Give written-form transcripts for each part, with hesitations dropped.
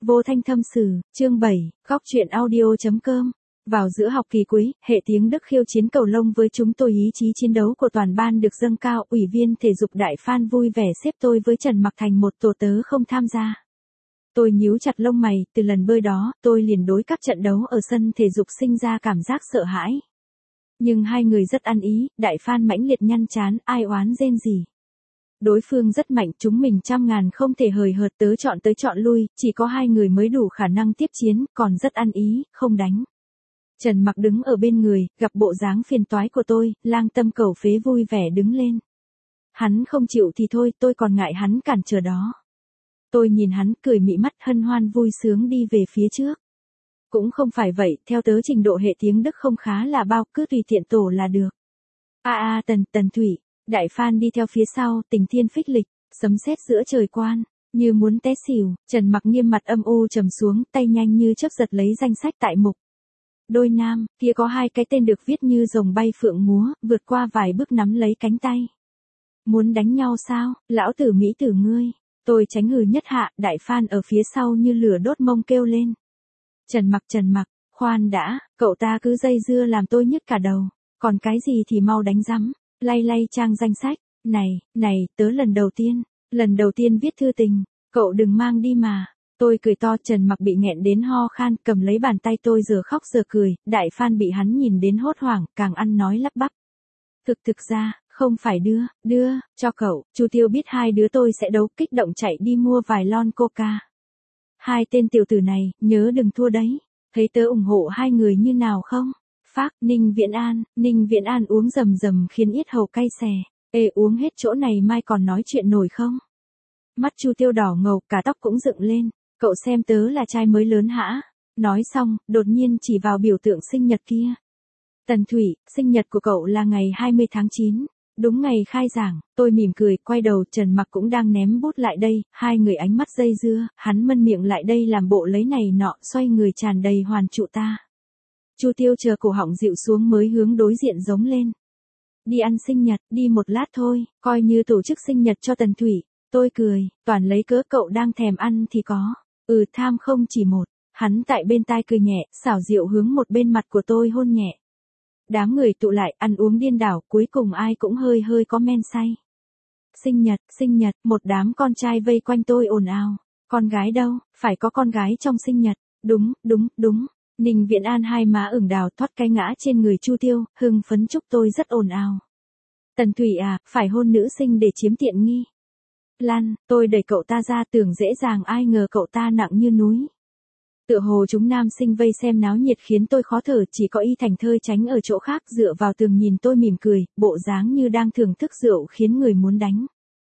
Vô Thanh Thâm Sử, chương 7, góc truyện audio.com. Vào giữa học kỳ cuối, hệ tiếng Đức khiêu chiến cầu lông với chúng tôi, ý chí chiến đấu của toàn ban được dâng cao. Ủy viên thể dục Đại Phan vui vẻ xếp tôi với Trần Mặc thành một tổ tớ không tham gia. Tôi nhíu chặt lông mày, từ lần bơi đó, tôi liền đối các trận đấu ở sân thể dục sinh ra cảm giác sợ hãi. Nhưng hai người rất ăn ý, Đại Phan mãnh liệt nhăn chán, ai oán rên gì. Đối phương rất mạnh, chúng mình trăm ngàn không thể hời hợt, tớ chọn tới chọn lui, chỉ có hai người mới đủ khả năng tiếp chiến, còn rất ăn ý, không đánh. Trần Mặc đứng ở bên người, gặp bộ dáng phiền toái của tôi, lang tâm cầu phế vui vẻ đứng lên. Hắn không chịu thì thôi, tôi còn ngại hắn cản trở đó. Tôi nhìn hắn cười mị mắt hân hoan vui sướng đi về phía trước. Cũng không phải vậy, theo tớ trình độ hệ tiếng Đức không khá là bao, cứ tùy tiện tổ là được. Tần Thủy, Đại Phan đi theo phía sau, tình thiên phích lịch, sấm sét giữa trời quan, như muốn té xỉu. Trần Mặc nghiêm mặt âm u trầm xuống, tay nhanh như chớp giật lấy danh sách tại mục. Đôi nam, kia có hai cái tên được viết như rồng bay phượng múa, vượt qua vài bước nắm lấy cánh tay. Muốn đánh nhau sao, lão tử Mỹ tử ngươi. Tôi tránh hừ nhất hạ, Đại Phan ở phía sau như lửa đốt mông kêu lên. Trần Mặc, khoan đã, cậu ta cứ dây dưa làm tôi nhức cả đầu, còn cái gì thì mau đánh rắm, lay trang danh sách, này, tớ lần đầu tiên viết thư tình, cậu đừng mang đi mà. Tôi cười to, Trần Mặc bị nghẹn đến ho khan, cầm lấy bàn tay tôi giờ khóc giờ cười, Đại Phan bị hắn nhìn đến hốt hoảng, càng ăn nói lắp bắp. Thực ra, không phải đưa, cho cậu, Chu Tiêu biết hai đứa tôi sẽ đấu, kích động chạy đi mua vài lon coca. Hai tên tiểu tử này, nhớ đừng thua đấy, thấy tớ ủng hộ hai người như nào không? Phác, Ninh Viễn An uống rầm khiến yết hầu cay xè, uống hết chỗ này mai còn nói chuyện nổi không? Mắt Chu Tiêu đỏ ngầu, cả tóc cũng dựng lên, cậu xem tớ là trai mới lớn hả? Nói xong, đột nhiên chỉ vào biểu tượng sinh nhật kia. Tần Thủy, sinh nhật của cậu là ngày 20 tháng 9, đúng ngày khai giảng. Tôi mỉm cười, quay đầu, Trần Mặc cũng đang ném bút lại đây, hai người ánh mắt dây dưa, hắn mân miệng lại đây làm bộ lấy này nọ, xoay người tràn đầy hoàn trụ ta. Chu Tiêu chờ cổ họng dịu xuống mới hướng đối diện giống lên. Đi ăn sinh nhật, đi một lát thôi, coi như tổ chức sinh nhật cho Tần Thủy. Tôi cười, toàn lấy cớ cậu đang thèm ăn thì có. Tham không chỉ một. Hắn tại bên tai cười nhẹ, xảo diệu hướng một bên mặt của tôi hôn nhẹ. Đám người tụ lại, ăn uống điên đảo, cuối cùng ai cũng hơi có men say. Sinh nhật, một đám con trai vây quanh tôi ồn ào. Con gái đâu, phải có con gái trong sinh nhật. Đúng. Ninh Viễn An hai má ửng đào thoát cái ngã trên người Chu Tiêu, hưng phấn chúc tôi rất ồn ào. Tần Thủy à, phải hôn nữ sinh để chiếm tiện nghi. Lan, tôi đẩy cậu ta ra, tưởng dễ dàng, ai ngờ cậu ta nặng như núi. Tựa hồ chúng nam sinh vây xem náo nhiệt khiến tôi khó thở, chỉ có Y Thành Thơi tránh ở chỗ khác dựa vào tường nhìn tôi mỉm cười, bộ dáng như đang thưởng thức rượu khiến người muốn đánh.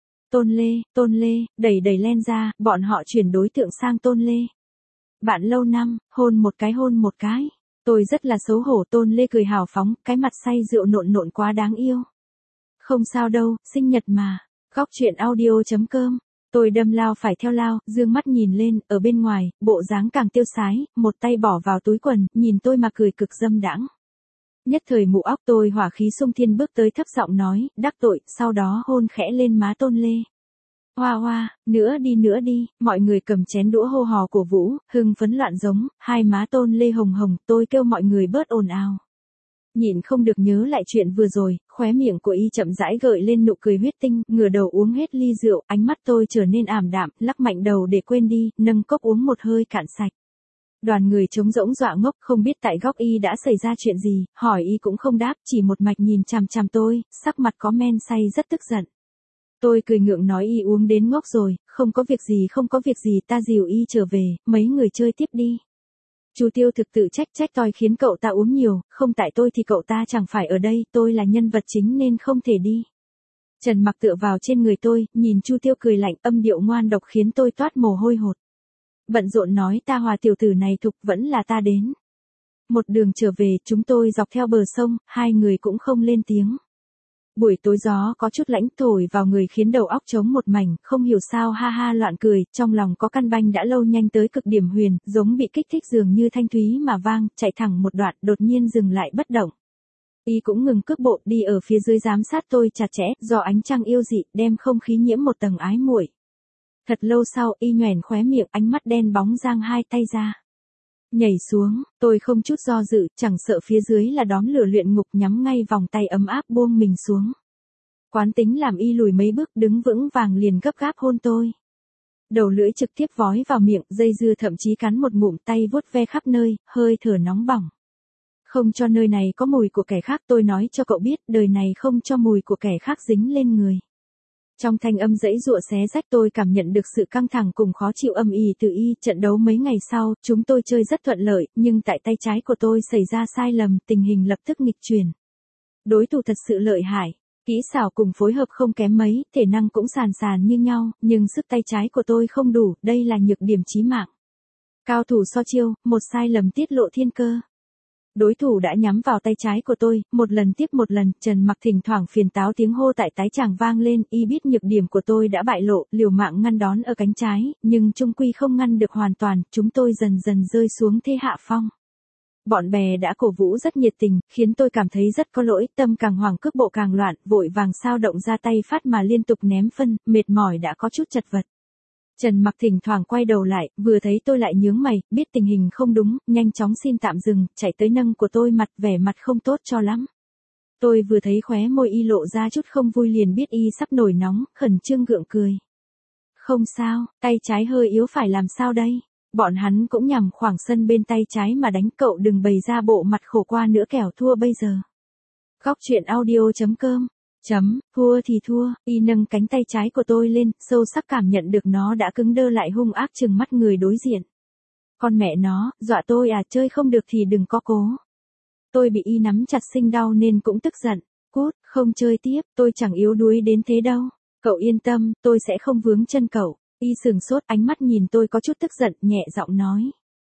Tôn Lê, đẩy len ra, bọn họ chuyển đối tượng sang Tôn Lê. Bạn lâu năm, hôn một cái. Tôi rất là xấu hổ, Tôn Lê cười hào phóng, cái mặt say rượu nộn quá đáng yêu. Không sao đâu, sinh nhật mà. Góc truyện audio.com. Tôi đâm lao phải theo lao, dương mắt nhìn lên, ở bên ngoài, bộ dáng càng tiêu sái, một tay bỏ vào túi quần, nhìn tôi mà cười cực dâm đãng. Nhất thời mụ óc tôi hỏa khí xung thiên bước tới thấp giọng nói, đắc tội, sau đó hôn khẽ lên má Tôn Lê. Hoa, nữa đi, mọi người cầm chén đũa hô hò cổ vũ, hưng phấn loạn giống, hai má Tôn Lê hồng, tôi kêu mọi người bớt ồn ào. Nhịn không được nhớ lại chuyện vừa rồi, khóe miệng của Y chậm rãi gợi lên nụ cười huyết tinh, ngửa đầu uống hết ly rượu, ánh mắt tôi trở nên ảm đạm, lắc mạnh đầu để quên đi, nâng cốc uống một hơi cạn sạch. Đoàn người trống rỗng dọa ngốc, không biết tại góc Y đã xảy ra chuyện gì, hỏi Y cũng không đáp, chỉ một mạch nhìn chằm tôi, sắc mặt có men say rất tức giận. Tôi cười ngượng nói Y uống đến ngốc rồi, không có việc gì, ta dìu Y trở về, mấy người chơi tiếp đi. Chu Tiêu thực tự trách toi khiến cậu ta uống nhiều, không tại tôi thì cậu ta chẳng phải ở đây, tôi là nhân vật chính nên không thể đi. Trần Mặc tựa vào trên người tôi, nhìn Chu Tiêu cười lạnh, âm điệu ngoan độc khiến tôi toát mồ hôi hột. Bận rộn nói, ta hòa tiểu tử này thục, vẫn là ta đến. Một đường trở về, chúng tôi dọc theo bờ sông, hai người cũng không lên tiếng. Buổi tối gió có chút lãnh thổi vào người khiến đầu óc trống một mảnh, không hiểu sao ha loạn cười, trong lòng có căn banh đã lâu nhanh tới cực điểm huyền, giống bị kích thích dường như thanh thúy mà vang, chạy thẳng một đoạn, đột nhiên dừng lại bất động. Y cũng ngừng cước bộ, đi ở phía dưới giám sát tôi chặt chẽ, do ánh trăng yêu dị, đem không khí nhiễm một tầng ái muội. Thật lâu sau, y nhoẻn khóe miệng, ánh mắt đen bóng giang hai tay ra. Nhảy xuống, tôi không chút do dự, chẳng sợ phía dưới là đóm lửa luyện ngục, nhắm ngay vòng tay ấm áp buông mình xuống. Quán tính làm y lùi mấy bước, đứng vững vàng liền gấp gáp hôn tôi. Đầu lưỡi trực tiếp vói vào miệng, dây dưa thậm chí cắn một ngụm, tay vuốt ve khắp nơi, hơi thở nóng bỏng. Không cho nơi này có mùi của kẻ khác, tôi nói cho cậu biết, đời này không cho mùi của kẻ khác dính lên người. Trong thanh âm giãy giụa xé rách, tôi cảm nhận được sự căng thẳng cùng khó chịu âm ỉ từ y. Trận đấu mấy ngày sau, chúng tôi chơi rất thuận lợi, nhưng tại tay trái của tôi xảy ra sai lầm, tình hình lập tức nghịch chuyển. Đối thủ thật sự lợi hại, kỹ xảo cùng phối hợp không kém mấy, thể năng cũng sàn sàn như nhau, nhưng sức tay trái của tôi không đủ, đây là nhược điểm chí mạng. Cao thủ so chiêu, một sai lầm tiết lộ thiên cơ. Đối thủ đã nhắm vào tay trái của tôi, một lần tiếp một lần, Trần Mặc thỉnh thoảng phiền táo, tiếng hô tại tái chàng vang lên, y biết nhược điểm của tôi đã bại lộ, liều mạng ngăn đón ở cánh trái, nhưng chung quy không ngăn được hoàn toàn, chúng tôi dần dần rơi xuống thế hạ phong. Bọn bè đã cổ vũ rất nhiệt tình, khiến tôi cảm thấy rất có lỗi, tâm càng hoảng cước bộ càng loạn, vội vàng sao động ra tay phát mà liên tục ném phân, mệt mỏi đã có chút chật vật. Trần Mặc thỉnh thoảng quay đầu lại, vừa thấy tôi lại nhướng mày, biết tình hình không đúng, nhanh chóng xin tạm dừng, chạy tới nâng của tôi, vẻ mặt không tốt cho lắm. Tôi vừa thấy khóe môi y lộ ra chút không vui liền biết y sắp nổi nóng, khẩn trương gượng cười. Không sao, tay trái hơi yếu phải làm sao đây? Bọn hắn cũng nhằm khoảng sân bên tay trái mà đánh, cậu đừng bày ra bộ mặt khổ qua nữa kẻo thua bây giờ. Góc truyện audio.com thua thì thua, y nâng cánh tay trái của tôi lên, sâu sắc cảm nhận được nó đã cứng đơ lại, hung ác trừng mắt người đối diện. Con mẹ nó, dọa tôi à, chơi không được thì đừng có cố. Tôi bị y nắm chặt sinh đau nên cũng tức giận. Cút, không chơi tiếp, tôi chẳng yếu đuối đến thế đâu. Cậu yên tâm, tôi sẽ không vướng chân cậu. Y sừng sốt, ánh mắt nhìn tôi có chút tức giận, nhẹ giọng nói.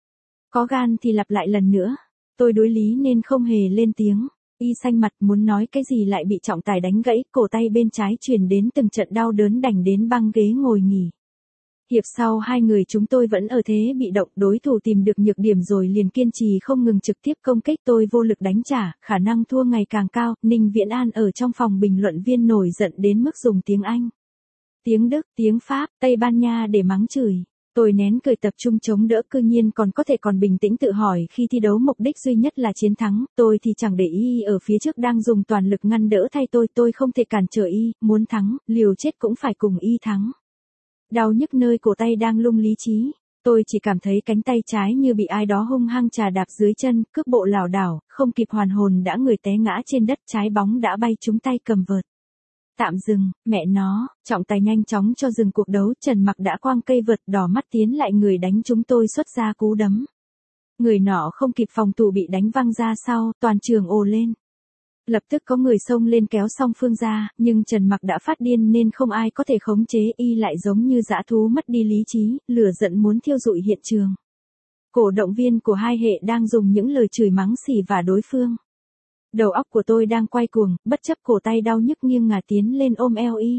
Có gan thì lặp lại lần nữa. Tôi đối lý nên không hề lên tiếng. Y xanh mặt muốn nói cái gì lại bị trọng tài đánh gãy, cổ tay bên trái truyền đến từng trận đau đớn, đành đến băng ghế ngồi nghỉ. Hiệp sau hai người chúng tôi vẫn ở thế bị động, đối thủ tìm được nhược điểm rồi liền kiên trì không ngừng trực tiếp công kích, tôi vô lực đánh trả, khả năng thua ngày càng cao. Ninh Viễn An ở trong phòng bình luận viên nổi giận đến mức dùng tiếng Anh, tiếng Đức, tiếng Pháp, Tây Ban Nha để mắng chửi. Tôi nén cười tập trung chống đỡ, cư nhiên còn có thể còn bình tĩnh tự hỏi, khi thi đấu mục đích duy nhất là chiến thắng, tôi thì chẳng để ý ở phía trước đang dùng toàn lực ngăn đỡ thay tôi không thể cản trở y, muốn thắng, liều chết cũng phải cùng y thắng. Đau nhức nơi cổ tay đang lung lý trí, tôi chỉ cảm thấy cánh tay trái như bị ai đó hung hăng chà đạp dưới chân, cước bộ lảo đảo, không kịp hoàn hồn đã người té ngã trên đất, trái bóng đã bay trúng tay cầm vợt. Tạm dừng, mẹ nó, trọng tài nhanh chóng cho dừng cuộc đấu, Trần Mặc đã quăng cây vợt, đỏ mắt tiến lại người đánh chúng tôi xuất ra cú đấm. Người nọ không kịp phòng thủ bị đánh văng ra sau, toàn trường ồ lên. Lập tức có người xông lên kéo Song Phương ra, nhưng Trần Mặc đã phát điên nên không ai có thể khống chế, y lại giống như dã thú mất đi lý trí, lửa giận muốn thiêu rụi hiện trường. Cổ động viên của hai hệ đang dùng những lời chửi mắng xỉ vả đối phương. Đầu óc của tôi đang quay cuồng, bất chấp cổ tay đau nhức nghiêng ngả tiến lên ôm eo y.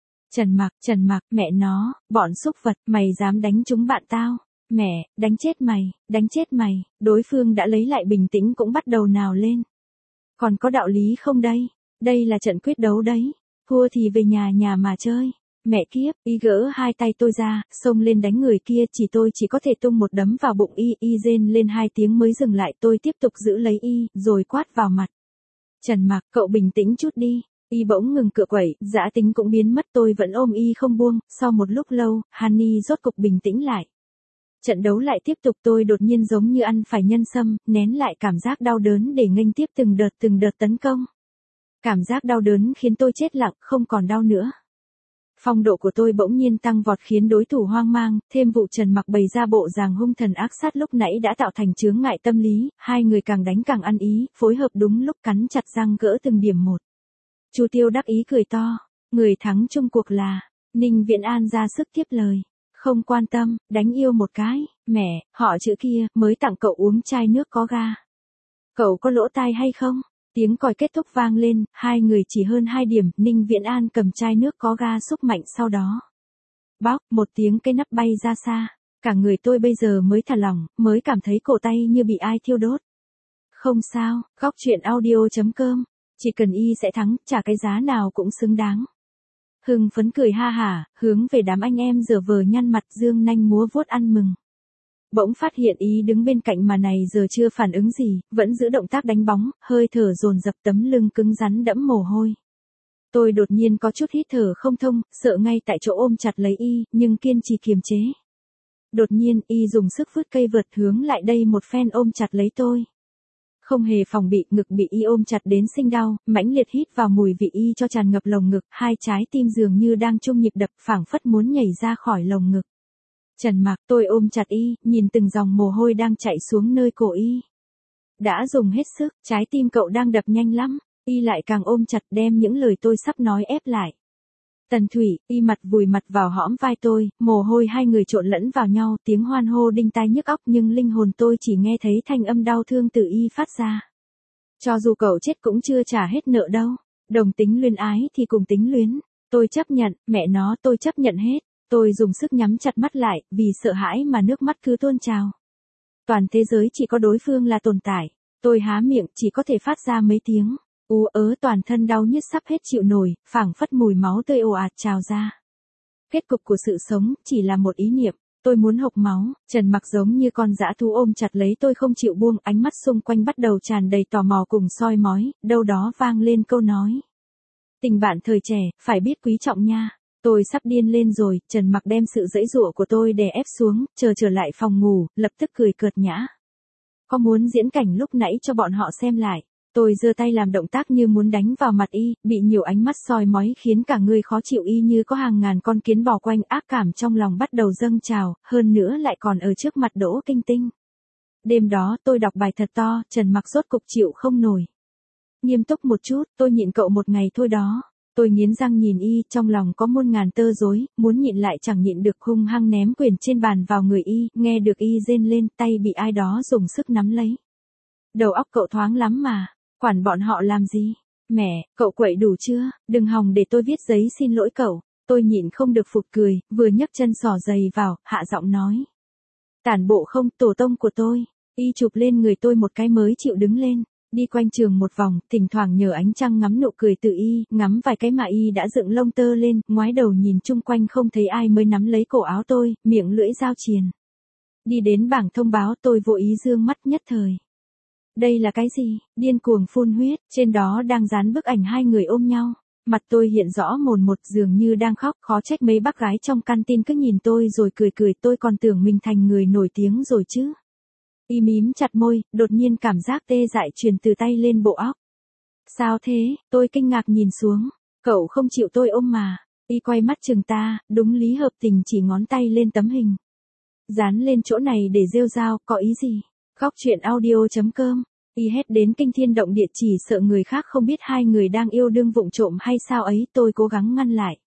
Trần Mặc, mẹ nó, bọn xúc vật, mày dám đánh chúng bạn tao. Mẹ, đánh chết mày, đối phương đã lấy lại bình tĩnh cũng bắt đầu nào lên. Còn có đạo lý không đây? Đây là trận quyết đấu đấy, thua thì về nhà mà chơi. Mẹ kiếp, y gỡ hai tay tôi ra, xông lên đánh người kia, tôi chỉ có thể tung một đấm vào bụng y rên lên hai tiếng mới dừng lại, tôi tiếp tục giữ lấy y, rồi quát vào mặt. Trần Mặc, cậu bình tĩnh chút đi. Y bỗng ngừng cựa quẩy, dã tính cũng biến mất, tôi vẫn ôm y không buông, sau một lúc lâu, Hani rốt cục bình tĩnh lại. Trận đấu lại tiếp tục, tôi đột nhiên giống như ăn phải nhân sâm, nén lại cảm giác đau đớn để nghênh tiếp từng đợt tấn công. Cảm giác đau đớn khiến tôi chết lặng, không còn đau nữa. Phong độ của tôi bỗng nhiên tăng vọt khiến đối thủ hoang mang, thêm vụ Trần Mặc bày ra bộ dáng hung thần ác sát lúc nãy đã tạo thành chướng ngại tâm lý, hai người càng đánh càng ăn ý, phối hợp đúng lúc, cắn chặt răng gỡ từng điểm một. Chu Tiêu đắc ý cười to, người thắng chung cuộc là, Ninh Viễn An ra sức tiếp lời, không quan tâm, đánh yêu một cái, mẹ, họ chữ kia, mới tặng cậu uống chai nước có ga. Cậu có lỗ tai hay không? Tiếng còi kết thúc vang lên, hai người chỉ hơn 2 điểm, Ninh Viễn An cầm chai nước có ga xúc mạnh, sau đó. Bóc, một tiếng, cái nắp bay ra xa. Cả người tôi bây giờ mới thả lỏng, mới cảm thấy cổ tay như bị ai thiêu đốt. Không sao, góc truyện audio.com. Chỉ cần y sẽ thắng, trả cái giá nào cũng xứng đáng. hưng phấn cười ha hả, hướng về đám anh em giờ vờ nhăn mặt dương nanh múa vuốt ăn mừng. Bỗng phát hiện Y đứng bên cạnh mà này giờ chưa phản ứng gì, vẫn giữ động tác đánh bóng, hơi thở dồn dập tấm lưng cứng rắn đẫm mồ hôi. Tôi đột nhiên có chút hít thở không thông, sợ ngay tại chỗ ôm chặt lấy Y, nhưng kiên trì kiềm chế. Đột nhiên Y dùng sức vứt cây vợt hướng lại đây một phen ôm chặt lấy tôi. Không hề phòng bị, ngực bị Y ôm chặt đến sinh đau, mãnh liệt hít vào mùi vị Y cho tràn ngập lồng ngực, hai trái tim dường như đang chung nhịp đập, phảng phất muốn nhảy ra khỏi lồng ngực. Trần Mặc, tôi ôm chặt Y, nhìn từng dòng mồ hôi đang chảy xuống nơi cổ Y. Đã dùng hết sức, trái tim cậu đang đập nhanh lắm. Y lại càng ôm chặt đem những lời tôi sắp nói ép lại. Tần Thủy, Y mặt vùi mặt vào hõm vai tôi, mồ hôi hai người trộn lẫn vào nhau, tiếng hoan hô đinh tai nhức óc nhưng linh hồn tôi chỉ nghe thấy thanh âm đau thương từ Y phát ra. Cho dù cậu chết cũng chưa trả hết nợ đâu. Đồng tính luyến ái thì cùng tính luyến. Tôi chấp nhận, mẹ nó tôi chấp nhận hết. Tôi dùng sức nhắm chặt mắt lại, vì sợ hãi mà nước mắt cứ tuôn trào. Toàn thế giới chỉ có đối phương là tồn tại. Tôi há miệng chỉ có thể phát ra mấy tiếng. Ú ớ toàn thân đau nhức sắp hết chịu nổi, phảng phất mùi máu tươi ồ ạt trào ra. Kết cục của sự sống chỉ là một ý niệm, tôi muốn hộc máu. Trần Mặc giống như con dã thú ôm chặt lấy tôi không chịu buông, ánh mắt xung quanh bắt đầu tràn đầy tò mò cùng soi mói, đâu đó vang lên câu nói. Tình bạn thời trẻ, phải biết quý trọng nha. Tôi sắp điên lên rồi, Trần Mặc đem sự giãy giụa của tôi đè ép xuống, trở lại phòng ngủ, lập tức cười cợt nhã. Có muốn diễn cảnh lúc nãy cho bọn họ xem lại. Tôi giơ tay làm động tác như muốn đánh vào mặt Y, bị nhiều ánh mắt soi mói khiến cả người khó chịu Y như có hàng ngàn con kiến bò quanh, ác cảm trong lòng bắt đầu dâng trào, hơn nữa lại còn ở trước mặt Đỗ Kinh Tinh. Đêm đó tôi đọc bài thật to, Trần Mặc rốt cục chịu không nổi. Nghiêm túc một chút, tôi nhịn cậu một ngày thôi đó. Tôi nghiến răng nhìn Y, trong lòng có muôn ngàn tơ rối, muốn nhịn lại chẳng nhịn được, hung hăng ném quyền trên bàn vào người Y, nghe được Y rên lên, tay bị ai đó dùng sức nắm lấy. Đầu óc cậu thoáng lắm mà. Quản bọn họ làm gì? Mẹ, cậu quậy đủ chưa? Đừng hòng để tôi viết giấy xin lỗi cậu. Tôi nhịn không được phụt cười, vừa nhấc chân xỏ giày vào, hạ giọng nói. Tản bộ không, tổ tông của tôi. Y chụp lên người tôi một cái mới chịu đứng lên. Đi quanh trường một vòng, thỉnh thoảng nhờ ánh trăng ngắm nụ cười từ Y, ngắm vài cái mà Y đã dựng lông tơ lên, ngoái đầu nhìn chung quanh không thấy ai mới nắm lấy cổ áo tôi, miệng lưỡi dao triền. Đi đến bảng thông báo tôi vô ý dương mắt nhất thời. Đây là cái gì? Điên cuồng phun huyết, trên đó đang dán bức ảnh hai người ôm nhau. Mặt tôi hiện rõ mồn một, dường như đang khóc, khó trách mấy bác gái trong canteen cứ nhìn tôi rồi cười, tôi còn tưởng mình thành người nổi tiếng rồi chứ. Y mím chặt môi, đột nhiên cảm giác tê dại truyền từ tay lên bộ óc. Sao thế? Tôi kinh ngạc nhìn xuống. Cậu không chịu tôi ôm mà. Y quay mắt chừng ta, đúng lý hợp tình chỉ ngón tay lên tấm hình. Dán lên chỗ này để rêu rao, có ý gì? Góc chuyện audio.com. Y hét đến kinh thiên động địa, chỉ sợ người khác không biết hai người đang yêu đương vụng trộm hay sao ấy, tôi cố gắng ngăn lại.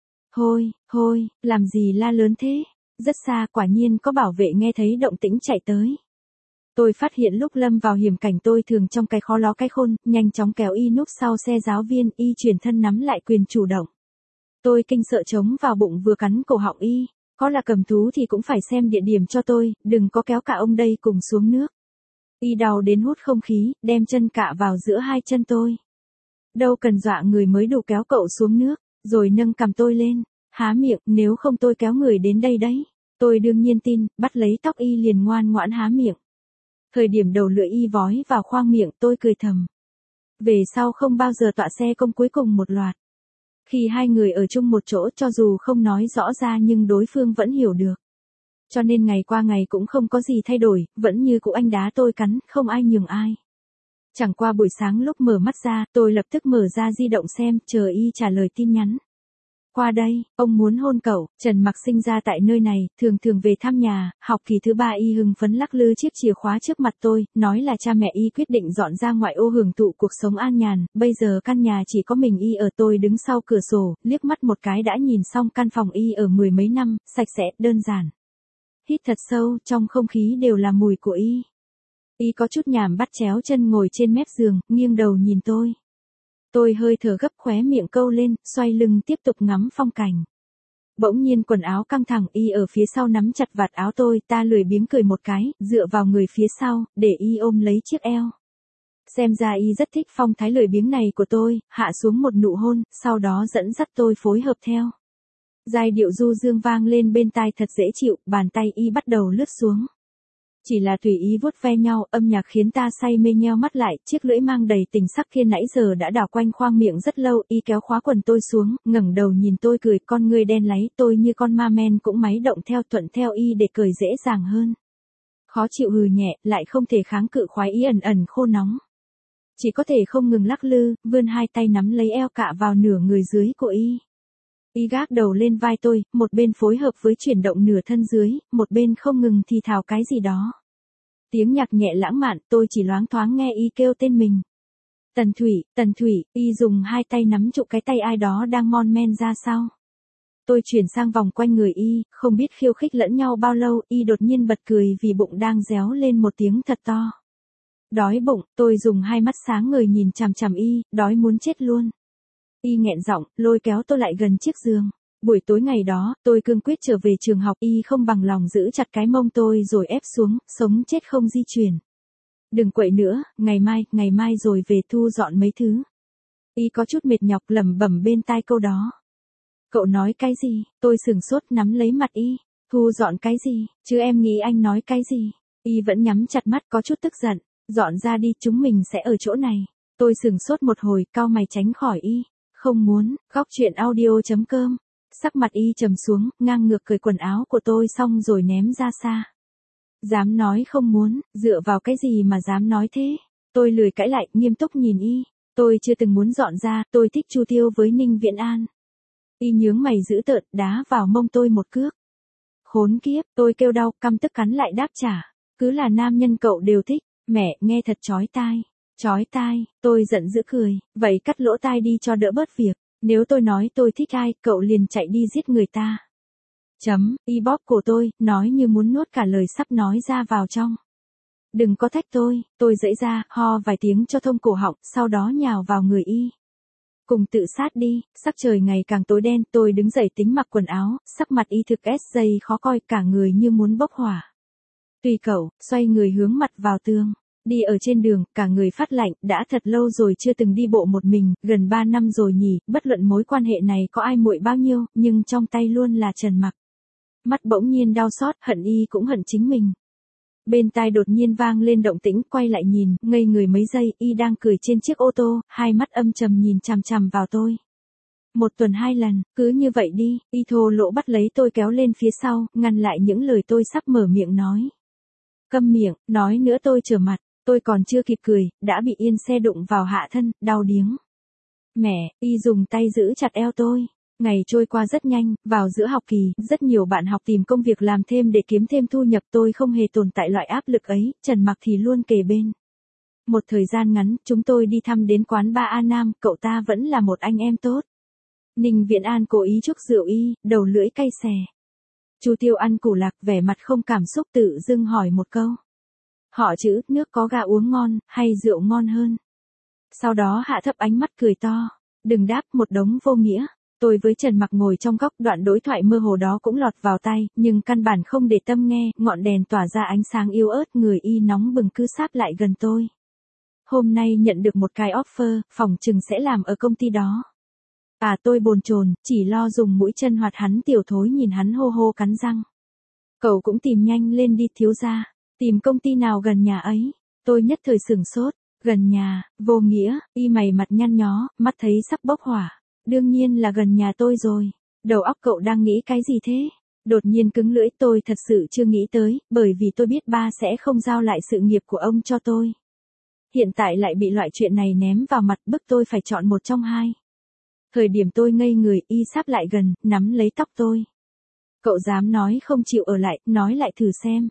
Thôi, làm gì la lớn thế? Rất xa, quả nhiên có bảo vệ nghe thấy động tĩnh chạy tới. Tôi phát hiện lúc lâm vào hiểm cảnh tôi thường trong cái khó ló cái khôn, nhanh chóng kéo Y núp sau xe giáo viên, Y chuyển thân nắm lại quyền chủ động. Tôi kinh sợ trống vào bụng vừa cắn cổ họng Y, có là cầm thú thì cũng phải xem địa điểm cho tôi, đừng có kéo cả ông đây cùng xuống nước. Y đau đến hút không khí, đem chân cạ vào giữa hai chân tôi. Đâu cần dọa người mới đủ kéo cậu xuống nước, rồi nâng cằm tôi lên, há miệng, nếu không tôi kéo người đến đây đấy. Tôi đương nhiên tin, bắt lấy tóc Y liền ngoan ngoãn há miệng. Thời điểm đầu lưỡi Y vói vào khoang miệng tôi cười thầm. Về sau không bao giờ tọa xe công cuối cùng một loạt. Khi hai người ở chung một chỗ cho dù không nói rõ ra nhưng đối phương vẫn hiểu được. Cho nên ngày qua ngày cũng không có gì thay đổi, vẫn như cũ anh đá tôi cắn, không ai nhường ai. Chẳng qua buổi sáng lúc mở mắt ra, tôi lập tức mở ra di động xem, chờ Y trả lời tin nhắn. Qua đây, ông muốn hôn cậu. Trần Mặc sinh ra tại nơi này, thường về thăm nhà, học kỳ thứ 3 Y hưng phấn lắc lư chiếc chìa khóa trước mặt tôi, nói là cha mẹ Y quyết định dọn ra ngoại ô hưởng thụ cuộc sống an nhàn, bây giờ căn nhà chỉ có mình Y ở. Tôi đứng sau cửa sổ, liếc mắt một cái đã nhìn xong căn phòng Y ở mười mấy năm, sạch sẽ, đơn giản. Hít thật sâu, trong không khí đều là mùi của Y. Y có chút nhàm bắt chéo chân ngồi trên mép giường, nghiêng đầu nhìn tôi. Tôi hơi thở gấp, khóe miệng câu lên, xoay lưng tiếp tục ngắm phong cảnh. Bỗng nhiên quần áo căng thẳng, Y ở phía sau nắm chặt vạt áo tôi, ta lười biếng cười một cái, dựa vào người phía sau, để Y ôm lấy chiếc eo. Xem ra y rất thích phong thái lười biếng này của tôi, hạ xuống một nụ hôn, sau đó dẫn dắt tôi phối hợp theo. Giai điệu du dương vang lên bên tai thật dễ chịu, bàn tay y bắt đầu lướt xuống. Chỉ là tùy ý vuốt ve nhau, âm nhạc khiến ta say mê nheo mắt lại, chiếc lưỡi mang đầy tình sắc kia nãy giờ đã đảo quanh khoang miệng rất lâu, y kéo khóa quần tôi xuống, ngẩng đầu nhìn tôi cười, con ngươi đen láy, tôi như con ma men cũng máy động theo thuận theo y để cười dễ dàng hơn. Khó chịu hừ nhẹ, lại không thể kháng cự khoái ý ẩn ẩn khô nóng. Chỉ có thể không ngừng lắc lư, vươn hai tay nắm lấy eo cạ vào nửa người dưới của y. Y gác đầu lên vai tôi, một bên phối hợp với chuyển động nửa thân dưới, một bên không ngừng thì thào cái gì đó. Tiếng nhạc nhẹ lãng mạn, tôi chỉ loáng thoáng nghe y kêu tên mình. Tần Thủy, y dùng hai tay nắm trụ cái tay ai đó đang mon men ra sau. Tôi chuyển sang vòng quanh người y, không biết khiêu khích lẫn nhau bao lâu, y đột nhiên bật cười vì bụng đang réo lên một tiếng thật to. Đói bụng, tôi dùng hai mắt sáng ngời nhìn chằm chằm y, đói muốn chết luôn. Y nghẹn giọng, lôi kéo tôi lại gần chiếc giường. Buổi tối ngày đó, tôi cương quyết trở về trường học, y không bằng lòng giữ chặt cái mông tôi rồi ép xuống, sống chết không di chuyển. Đừng quậy nữa, ngày mai rồi về thu dọn mấy thứ. Y có chút mệt nhọc lẩm bẩm bên tai câu đó. Cậu nói cái gì? Tôi sửng sốt nắm lấy mặt y. Thu dọn cái gì? Chứ em nghĩ anh nói cái gì? Y vẫn nhắm chặt mắt có chút tức giận. Dọn ra đi, chúng mình sẽ ở chỗ này. Tôi sửng sốt một hồi, cau mày tránh khỏi y. Không muốn, góc chuyện audio.com. Sắc mặt y trầm xuống, ngang ngược cởi quần áo của tôi xong rồi ném ra xa. Dám nói không muốn, dựa vào cái gì mà dám nói thế? Tôi lười cãi lại, nghiêm túc nhìn y. Tôi chưa từng muốn dọn ra, tôi thích chu tiêu với Ninh Viễn An. Y nhướng mày dữ tợn, đá vào mông tôi một cước. Khốn kiếp, tôi kêu đau, căm tức cắn lại đáp trả. Cứ là nam nhân cậu đều thích, mẹ, nghe thật chói tai. Chói tai, tôi giận dữ cười, vậy cắt lỗ tai đi cho đỡ bớt việc. Nếu tôi nói tôi thích ai, cậu liền chạy đi giết người ta. Y bóp cổ tôi, nói như muốn nuốt cả lời sắp nói ra vào trong. Đừng có thách tôi giãy ra, ho vài tiếng cho thông cổ họng, sau đó nhào vào người y. Cùng tự sát đi, sắc trời ngày càng tối đen, tôi đứng dậy tính mặc quần áo, sắc mặt y thực SJ khó coi, cả người như muốn bốc hỏa. Tùy cậu, xoay người hướng mặt vào tường. Đi ở trên đường, cả người phát lạnh, đã thật lâu rồi chưa từng đi bộ một mình, gần 3 năm rồi nhỉ, bất luận mối quan hệ này có ai muội bao nhiêu, nhưng trong tay luôn là Trần Mặc. Mắt bỗng nhiên đau xót, hận y cũng hận chính mình. Bên tai đột nhiên vang lên động tĩnh, quay lại nhìn, ngây người mấy giây, y đang cười trên chiếc ô tô, hai mắt âm trầm nhìn chằm chằm vào tôi. 1 tuần 2 lần, cứ như vậy đi, y thô lỗ bắt lấy tôi kéo lên phía sau, ngăn lại những lời tôi sắp mở miệng nói. Câm miệng, nói nữa tôi trở mặt. Tôi còn chưa kịp cười, đã bị yên xe đụng vào hạ thân, đau điếng. Mẹ, y dùng tay giữ chặt eo tôi. Ngày trôi qua rất nhanh, vào giữa học kỳ, rất nhiều bạn học tìm công việc làm thêm để kiếm thêm thu nhập, tôi không hề tồn tại loại áp lực ấy, Trần Mặc thì luôn kề bên. Một thời gian ngắn, chúng tôi đi thăm đến quán ba A Nam, cậu ta vẫn là một anh em tốt. Ninh Viễn An cố ý chúc rượu y, đầu lưỡi cay xè. Chu Tiêu ăn củ lạc, vẻ mặt không cảm xúc tự dưng hỏi một câu. Họ chữ, nước có gà uống ngon, hay rượu ngon hơn? Sau đó hạ thấp ánh mắt cười to. Đừng đáp, một đống vô nghĩa. Tôi với Trần Mặc ngồi trong góc, đoạn đối thoại mơ hồ đó cũng lọt vào tai, nhưng căn bản không để tâm nghe, ngọn đèn tỏa ra ánh sáng yếu ớt, người y nóng bừng cứ sáp lại gần tôi. Hôm nay nhận được một cái offer, phỏng chừng sẽ làm ở công ty đó. Tôi bồn chồn, chỉ lo dùng mũi chân hoạt hắn tiểu thối nhìn hắn hô hô cắn răng. Cậu cũng tìm nhanh lên đi thiếu gia. Tìm công ty nào gần nhà ấy? Tôi nhất thời sửng sốt. Gần nhà, vô nghĩa, y mày mặt nhăn nhó, mắt thấy sắp bốc hỏa. Đương nhiên là gần nhà tôi rồi. Đầu óc cậu đang nghĩ cái gì thế? Đột nhiên cứng lưỡi, tôi thật sự chưa nghĩ tới, bởi vì tôi biết ba sẽ không giao lại sự nghiệp của ông cho tôi. Hiện tại lại bị loại chuyện này ném vào mặt, bức tôi phải chọn một trong hai. Thời điểm tôi ngây người, y sáp lại gần, nắm lấy tóc tôi. Cậu dám nói không chịu ở lại, nói lại thử xem.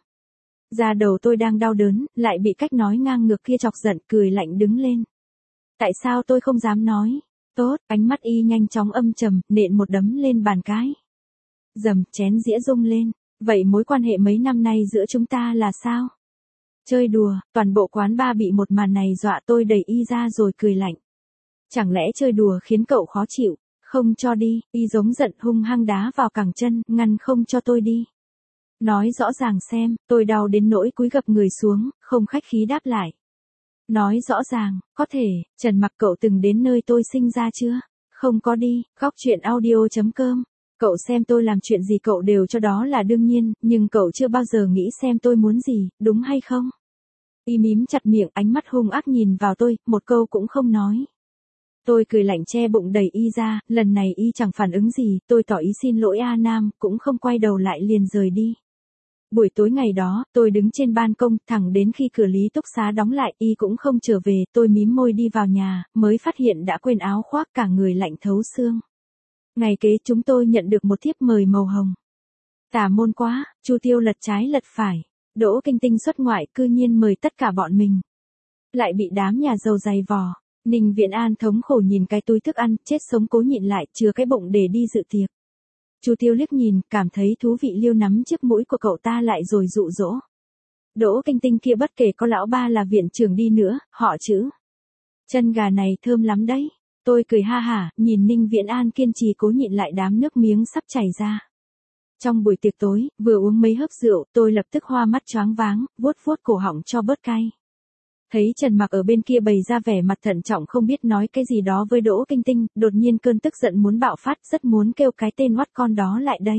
Da đầu tôi đang đau đớn, lại bị cách nói ngang ngược kia chọc giận, cười lạnh đứng lên. Tại sao tôi không dám nói? Tốt, ánh mắt y nhanh chóng âm trầm, nện một đấm lên bàn cái. Dầm, chén dĩa rung lên. Vậy mối quan hệ mấy năm nay giữa chúng ta là sao? Chơi đùa, toàn bộ quán ba bị một màn này dọa, tôi đẩy y ra rồi cười lạnh. Chẳng lẽ chơi đùa khiến cậu khó chịu? Không cho đi, y giống giận hung hăng đá vào cẳng chân, ngăn không cho tôi đi. Nói rõ ràng xem, tôi đau đến nỗi cúi gập người xuống, không khách khí đáp lại. Nói rõ ràng, có thể, Trần Mặc cậu từng đến nơi tôi sinh ra chưa? Không có đi, góc chuyện audio.com. Cậu xem tôi làm chuyện gì cậu đều cho đó là đương nhiên, nhưng cậu chưa bao giờ nghĩ xem tôi muốn gì, đúng hay không? Y mím chặt miệng, ánh mắt hung ác nhìn vào tôi, một câu cũng không nói. Tôi cười lạnh che bụng đẩy y ra, lần này y chẳng phản ứng gì, tôi tỏ ý xin lỗi A Nam, cũng không quay đầu lại liền rời đi. Buổi tối ngày đó, tôi đứng trên ban công, thẳng đến khi cửa lý túc xá đóng lại, y cũng không trở về, tôi mím môi đi vào nhà, mới phát hiện đã quên áo khoác, cả người lạnh thấu xương. Ngày kế chúng tôi nhận được một thiếp mời màu hồng. Tà môn quá, Chu Tiêu lật trái lật phải. Đỗ Kinh Tinh xuất ngoại cư nhiên mời tất cả bọn mình. Lại bị đám nhà giàu giày vò. Ninh Viễn An thống khổ nhìn cái túi thức ăn, chết sống cố nhịn lại, chứa cái bụng để đi dự tiệc. Chu Tiêu liếc nhìn, cảm thấy thú vị liêu nắm chiếc mũi của cậu ta lại rồi dụ dỗ. Đỗ Kinh Tinh kia bất kể có lão ba là viện trưởng đi nữa, họ chữ. Chân gà này thơm lắm đấy. Tôi cười ha hả, nhìn Ninh Viễn An kiên trì cố nhịn lại đám nước miếng sắp chảy ra. Trong buổi tiệc tối, vừa uống mấy hớp rượu, tôi lập tức hoa mắt choáng váng, vuốt vuốt cổ họng cho bớt cay. Thấy Trần Mặc ở bên kia bày ra vẻ mặt thận trọng không biết nói cái gì đó với Đỗ Kinh Tinh, đột nhiên cơn tức giận muốn bạo phát, rất muốn kêu cái tên oắt con đó lại đây.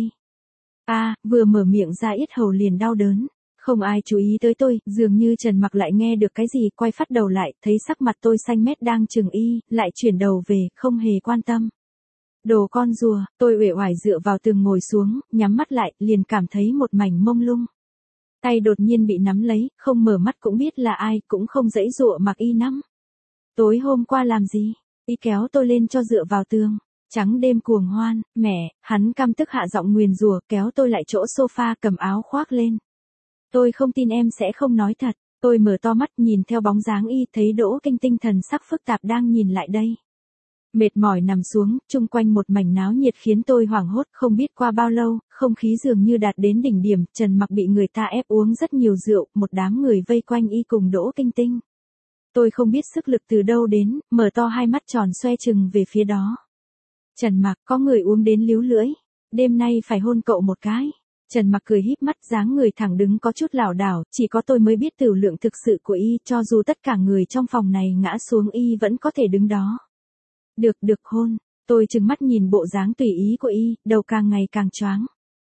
Vừa mở miệng ra yết hầu liền đau đớn. Không ai chú ý tới tôi, dường như Trần Mặc lại nghe được cái gì, quay phát đầu lại, thấy sắc mặt tôi xanh mét đang chừng y, lại chuyển đầu về, không hề quan tâm. Đồ con rùa, tôi uể oải dựa vào tường ngồi xuống, nhắm mắt lại, liền cảm thấy một mảnh mông lung. Tay đột nhiên bị nắm lấy, không mở mắt cũng biết là ai, cũng không giãy giụa mặc y nắm. Tối hôm qua làm gì? Y kéo tôi lên cho dựa vào tường. Trắng đêm cuồng hoan, mẹ, hắn căm tức hạ giọng nguyền rủa, kéo tôi lại chỗ sofa cầm áo khoác lên. Tôi không tin em sẽ không nói thật. Tôi mở to mắt nhìn theo bóng dáng y, thấy Đỗ Kinh Tinh thần sắc phức tạp đang nhìn lại đây. Mệt mỏi nằm xuống, chung quanh một mảnh náo nhiệt khiến tôi hoảng hốt, không biết qua bao lâu, không khí dường như đạt đến đỉnh điểm, Trần Mặc bị người ta ép uống rất nhiều rượu, một đám người vây quanh y cùng Đỗ Kinh Tinh. Tôi không biết sức lực từ đâu đến, mở to hai mắt tròn xoe chừng về phía đó. Trần Mặc, có người uống đến líu lưỡi, đêm nay phải hôn cậu một cái. Trần Mặc cười híp mắt, dáng người thẳng đứng có chút lảo đảo, chỉ có tôi mới biết tửu lượng thực sự của y, cho dù tất cả người trong phòng này ngã xuống y vẫn có thể đứng đó. Được hôn, tôi trừng mắt nhìn bộ dáng tùy ý của y, đầu càng ngày càng choáng.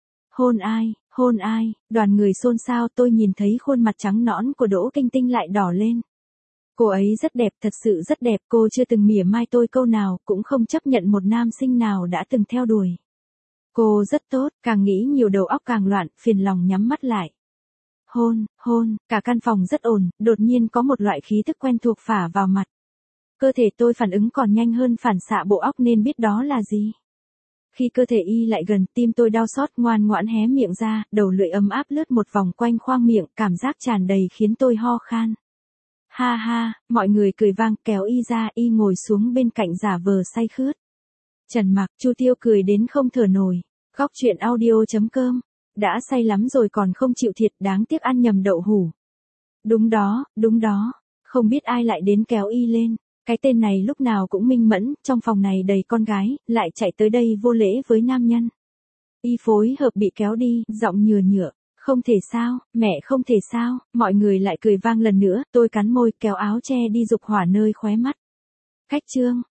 Hôn ai, đoàn người xôn xao, tôi nhìn thấy khuôn mặt trắng nõn của Đỗ Kinh Tinh lại đỏ lên. Cô ấy rất đẹp, thật sự rất đẹp, cô chưa từng mỉa mai tôi câu nào, cũng không chấp nhận một nam sinh nào đã từng theo đuổi. Cô rất tốt, càng nghĩ nhiều đầu óc càng loạn, phiền lòng nhắm mắt lại. Hôn, cả căn phòng rất ồn, đột nhiên có một loại khí thức quen thuộc phả vào mặt. Cơ thể tôi phản ứng còn nhanh hơn phản xạ bộ óc nên biết đó là gì. Khi cơ thể y lại gần, tim tôi đau xót, ngoan ngoãn hé miệng ra, đầu lưỡi ấm áp lướt một vòng quanh khoang miệng, cảm giác tràn đầy khiến tôi ho khan. Ha ha, mọi người cười vang, kéo y ra, y ngồi xuống bên cạnh giả vờ say khướt. Trần Mặc, Chu Tiêu cười đến không thở nổi. Góc chuyện audio.com. Đã say lắm rồi còn không chịu thiệt, đáng tiếc ăn nhầm đậu hủ. Đúng đó. Không biết ai lại đến kéo y lên. Cái tên này lúc nào cũng minh mẫn, trong phòng này đầy con gái, lại chạy tới đây vô lễ với nam nhân. Y phối hợp bị kéo đi, giọng nhựa. Không thể sao, mẹ không thể sao, mọi người lại cười vang lần nữa, tôi cắn môi kéo áo che đi dục hỏa nơi khóe mắt. Khách trương,